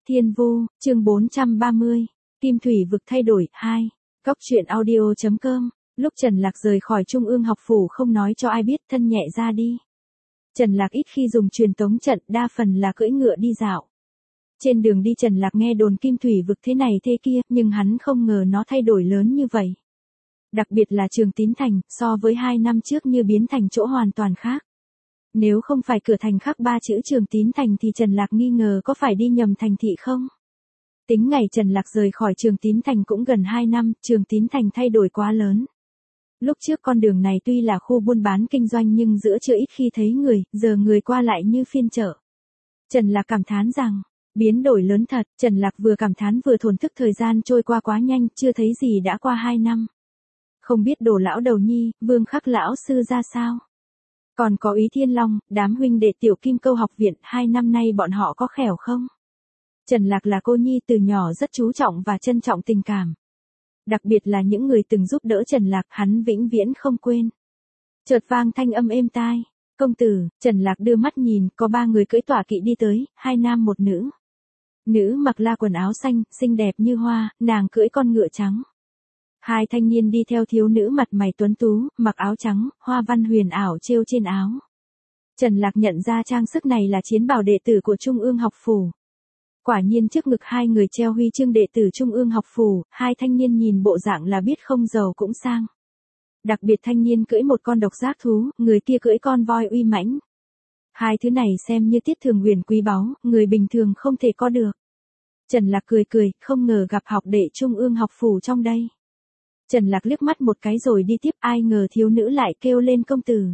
Thiên Vu, chương 430, Kim Thủy vực thay đổi, 2. Góc truyện audio.com, lúc Trần Lạc rời khỏi Trung ương học phủ không nói cho ai biết, thân nhẹ ra đi. Trần Lạc ít khi dùng truyền tống trận, đa phần là cưỡi ngựa đi dạo. Trên đường đi Trần Lạc nghe đồn Kim Thủy vực thế này thế kia, nhưng hắn không ngờ nó thay đổi lớn như vậy. Đặc biệt là Trường Tín Thành, so với 2 năm trước như biến thành chỗ hoàn toàn khác. Nếu không phải cửa thành khắc 3 chữ Trường Tín Thành thì Trần Lạc nghi ngờ có phải đi nhầm thành thị không? Tính ngày Trần Lạc rời khỏi Trường Tín Thành cũng gần 2 năm, Trường Tín Thành thay đổi quá lớn. Lúc trước con đường này tuy là khu buôn bán kinh doanh nhưng giữa trưa ít khi thấy người, giờ người qua lại như phiên chợ. Trần Lạc cảm thán rằng, biến đổi lớn thật, Trần Lạc vừa cảm thán vừa thổn thức thời gian trôi qua quá nhanh, chưa thấy gì đã qua 2 năm. Không biết Đồ lão đầu nhi, Vương Khắc lão sư ra sao? Còn có Ý Thiên Long, đám huynh đệ Tiểu Kim Câu học viện, 2 năm nay bọn họ có khỏe không? Trần Lạc là cô nhi từ nhỏ rất chú trọng và trân trọng tình cảm. Đặc biệt là những người từng giúp đỡ Trần Lạc, hắn vĩnh viễn không quên. Chợt vang thanh âm êm tai, công tử. Trần Lạc đưa mắt nhìn, có 3 người cưỡi tọa kỵ đi tới, 2 nam 1 nữ. Nữ mặc la quần áo xanh, xinh đẹp như hoa, nàng cưỡi con ngựa trắng. 2 thanh niên đi theo thiếu nữ mặt mày tuấn tú, mặc áo trắng, hoa văn huyền ảo treo trên áo. Trần Lạc nhận ra trang sức này là chiến bào đệ tử của Trung ương học phủ. Quả nhiên trước ngực 2 người treo huy chương đệ tử Trung ương học phủ, 2 thanh niên nhìn bộ dạng là biết không giàu cũng sang. Đặc biệt thanh niên cưỡi một con độc giác thú, người kia cưỡi con voi uy mãnh. 2 thứ này xem như tiết thường huyền quý báu, người bình thường không thể có được. Trần Lạc cười cười, không ngờ gặp học đệ Trung ương học phủ trong đây. Trần Lạc liếc mắt một cái rồi đi tiếp, ai ngờ thiếu nữ lại kêu lên công tử.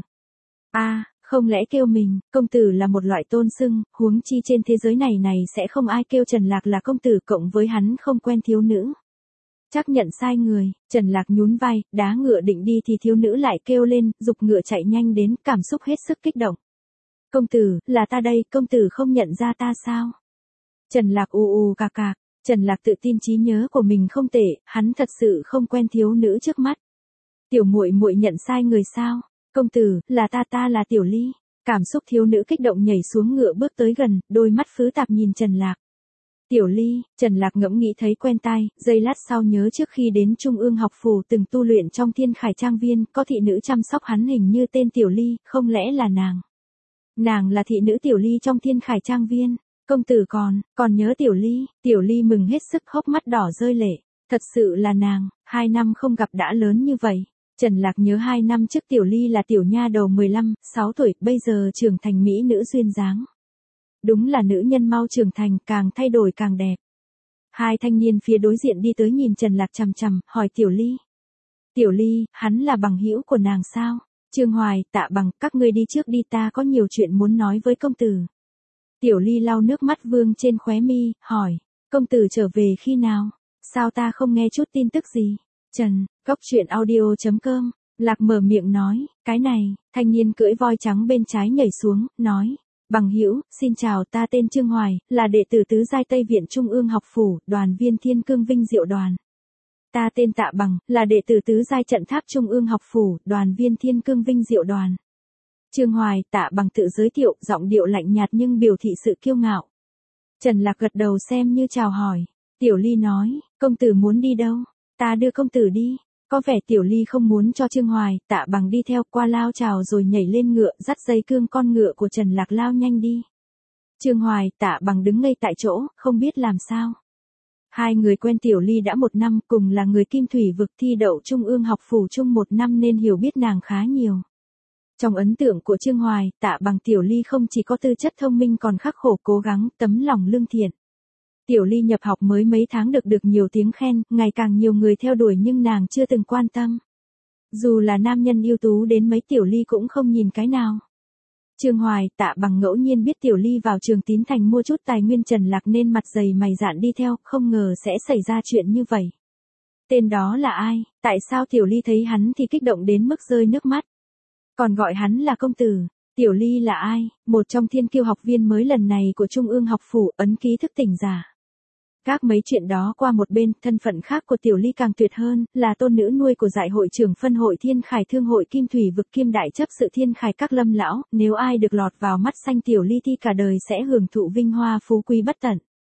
Không lẽ kêu mình, công tử là một loại tôn xưng, huống chi trên thế giới này sẽ không ai kêu Trần Lạc là công tử, cộng với hắn không quen thiếu nữ. Chắc nhận sai người, Trần Lạc nhún vai, đá ngựa định đi thì thiếu nữ lại kêu lên, giục ngựa chạy nhanh đến, cảm xúc hết sức kích động. Công tử, là ta đây, công tử không nhận ra ta sao? Trần Lạc cạc cạc. Trần Lạc tự tin trí nhớ của mình không tệ, hắn thật sự không quen thiếu nữ trước mắt. Tiểu muội muội nhận sai người sao? Công tử, là ta là Tiểu Ly. Cảm xúc thiếu nữ kích động nhảy xuống ngựa bước tới gần, đôi mắt phức tạp nhìn Trần Lạc. Tiểu Ly, Trần Lạc ngẫm nghĩ thấy quen tai, giây lát sau nhớ trước khi đến Trung ương học phủ từng tu luyện trong Thiên Khải Trang Viên, có thị nữ chăm sóc hắn hình như tên Tiểu Ly, không lẽ là nàng? Nàng là thị nữ Tiểu Ly trong Thiên Khải Trang Viên. Công tử còn nhớ Tiểu Ly mừng hết sức, hốc mắt đỏ rơi lệ. Thật sự là nàng, 2 năm không gặp đã lớn như vậy. Trần Lạc nhớ 2 năm trước Tiểu Ly là tiểu nha đầu 15, 6 tuổi, bây giờ trưởng thành mỹ nữ duyên dáng. Đúng là nữ nhân mau trưởng thành, càng thay đổi càng đẹp. 2 thanh niên phía đối diện đi tới nhìn Trần Lạc chằm chằm, hỏi Tiểu Ly. Tiểu Ly, hắn là bằng hữu của nàng sao? Trương Hoài, Tạ Bằng, các ngươi đi trước đi, ta có nhiều chuyện muốn nói với công tử. Tiểu Ly lau nước mắt vương trên khóe mi, hỏi, công tử trở về khi nào? Sao ta không nghe chút tin tức gì? Trần, góc truyện audio.com, Lạc mở miệng nói, cái này. Thanh niên cưỡi voi trắng bên trái nhảy xuống, nói, bằng hữu, xin chào, ta tên Trương Hoài, là đệ tử tứ giai Tây Viện Trung ương học phủ, đoàn viên Thiên Cương Vinh Diệu đoàn. Ta tên Tạ Bằng, là đệ tử tứ giai Trận Tháp Trung ương học phủ, đoàn viên Thiên Cương Vinh Diệu đoàn. Trương Hoài, Tạ Bằng tự giới thiệu, giọng điệu lạnh nhạt nhưng biểu thị sự kiêu ngạo. Trần Lạc gật đầu xem như chào hỏi. Tiểu Ly nói, công tử muốn đi đâu? Ta đưa công tử đi. Có vẻ Tiểu Ly không muốn cho Trương Hoài, Tạ Bằng đi theo, qua lao chào rồi nhảy lên ngựa, dắt dây cương con ngựa của Trần Lạc lao nhanh đi. Trương Hoài, Tạ Bằng đứng ngây tại chỗ, không biết làm sao. 2 người quen Tiểu Ly đã 1 năm, cùng là người Kim Thủy vực, thi đậu Trung ương học phủ chung 1 năm nên hiểu biết nàng khá nhiều. Trong ấn tượng của Trương Hoài, Tạ Bằng Tiểu Ly không chỉ có tư chất thông minh còn khắc khổ cố gắng, tấm lòng lương thiện. Tiểu Ly nhập học mới mấy tháng được nhiều tiếng khen, ngày càng nhiều người theo đuổi nhưng nàng chưa từng quan tâm. Dù là nam nhân ưu tú đến mấy Tiểu Ly cũng không nhìn cái nào. Trương Hoài, Tạ Bằng ngẫu nhiên biết Tiểu Ly vào Trường Tín Thành mua chút tài nguyên Trần Lạc nên mặt dày mày dạn đi theo, không ngờ sẽ xảy ra chuyện như vậy. Tên đó là ai? Tại sao Tiểu Ly thấy hắn thì kích động đến mức rơi nước mắt? Còn gọi hắn là công tử. Tiểu Ly là ai? Một trong thiên kiêu học viên mới lần này của Trung ương học phủ, ấn ký thức tỉnh giả. Các mấy chuyện đó qua một bên, thân phận khác của Tiểu Ly càng tuyệt hơn, là tôn nữ nuôi của Giải hội trưởng phân hội Thiên Khải Thương hội Kim Thủy vực kiêm đại chấp sự Thiên Khải các lâm lão, nếu ai được lọt vào mắt xanh Tiểu Ly thì cả đời sẽ hưởng thụ vinh hoa phú quý bất tận.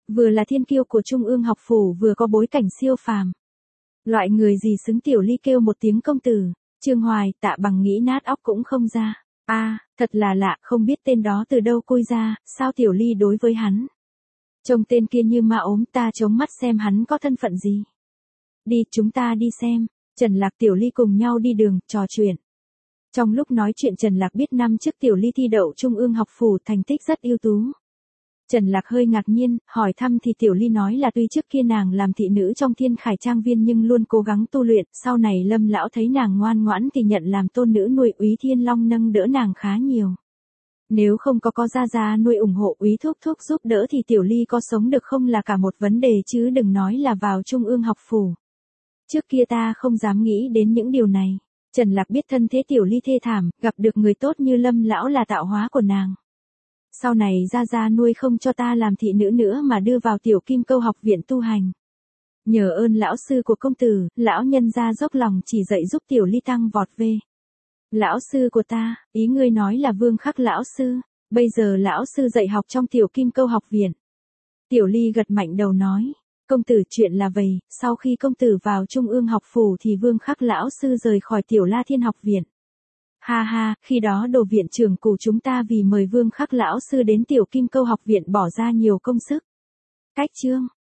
vừa là thiên kiêu của Trung ương học phủ vừa có bối cảnh siêu phàm. Loại người gì xứng Tiểu Ly kêu một tiếng công tử, Trương Hoài, Tạ Bằng nghĩ nát óc cũng không ra. Thật là lạ, không biết tên đó từ đâu côi ra, sao Tiểu Ly đối với hắn. Trông tên kia như ma ốm, ta chống mắt xem hắn có thân phận gì. Đi, chúng ta đi xem. Trần Lạc Tiểu Ly cùng nhau đi đường, trò chuyện. Trong lúc nói chuyện Trần Lạc biết năm trước Tiểu Ly thi đậu Trung ương học phủ thành tích rất ưu tú. Trần Lạc hơi ngạc nhiên, hỏi thăm thì Tiểu Ly nói là tuy trước kia nàng làm thị nữ trong Thiên Khải Trang Viên nhưng luôn cố gắng tu luyện, sau này Lâm lão thấy nàng ngoan ngoãn thì nhận làm tôn nữ nuôi, Úy Thiên Long nâng đỡ nàng khá nhiều. Nếu không có gia gia nuôi ủng hộ, Úy thúc thúc giúp đỡ thì Tiểu Ly có sống được không là cả một vấn đề chứ đừng nói là vào Trung ương học phủ. Trước kia ta không dám nghĩ đến những điều này. Trần Lạc biết thân thế Tiểu Ly thê thảm, gặp được người tốt như Lâm lão là tạo hóa của nàng. Sau này gia nuôi không cho ta làm thị nữ nữa mà đưa vào Tiểu Kim Câu học viện tu hành. Nhờ ơn lão sư của công tử, lão nhân gia dốc lòng chỉ dạy giúp Tiểu Ly tăng vọt về. Lão sư của ta, ý ngươi nói là Vương Khắc lão sư, bây giờ lão sư dạy học trong Tiểu Kim Câu học viện. Tiểu Ly gật mạnh đầu nói, công tử chuyện là vậy, sau khi công tử vào Trung ương học phủ thì Vương Khắc lão sư rời khỏi Tiểu La Thiên học viện. Ha ha, khi đó đồ viện trưởng của chúng ta vì mời Vương Khắc lão sư đến Tiểu Kim Câu học viện bỏ ra nhiều công sức. Cách chương